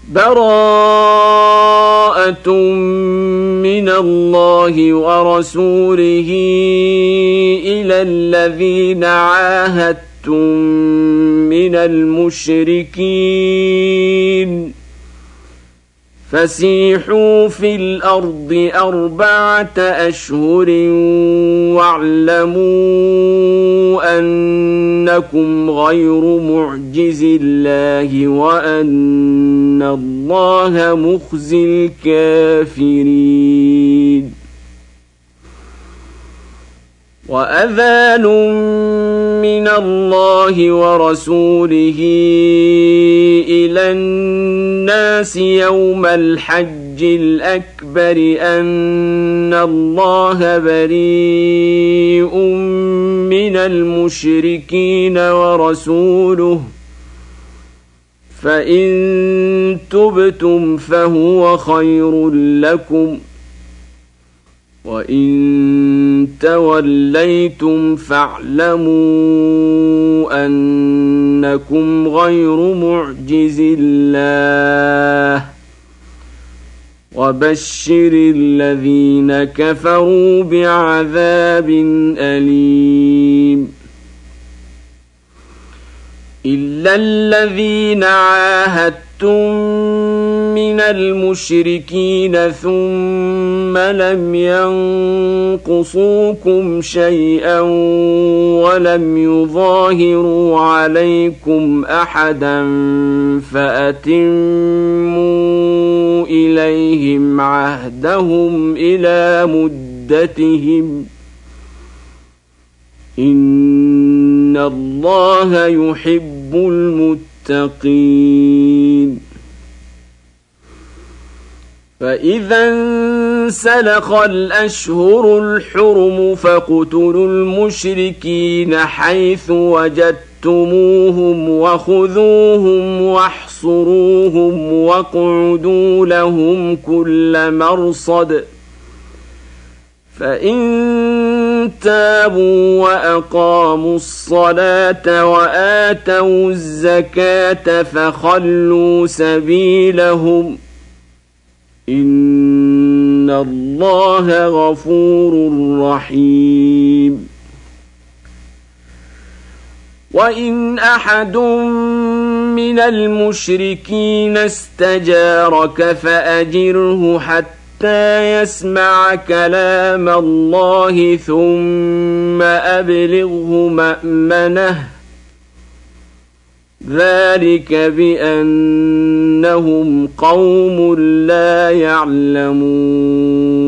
براءة من الله ورسوله إلى الذين عاهدتم من المشركين فسيحوا في الأرض 4 أشهر واعلموا أنكم غير معجز الله وأن الله مخزي الكافرين. وأذان من الله ورسوله إلى الناس يوم الحج الأكبر أن الله بريء من المشركين ورسوله فإن تبتم فهو خير لكم وإن توليتم فاعلموا أنكم غير معجز الله وبشر الذين كفروا بعذاب أليم. إلا الذين عاهدتم من المشركين ثم لم ينقصوكم شيئا ولم يظاهروا عليكم أحدا فأتموا إليهم عهدهم إلى مدتهم إن الله يحب المتقين. فإذا انسلخ الأشهر الحرم فاقتلوا المشركين حيث وجدتموهم وخذوهم واحصروهم واقعدوا لهم كل مرصد فإن تابوا وأقاموا الصلاة وآتوا الزكاة فخلوا سبيلهم إن الله غفور رحيم. وإن أحد من المشركين استجارك فأجره حتى يسمع كلام الله ثم أبلغه مأمنه ذلك بأنهم قوم لا يعلمون.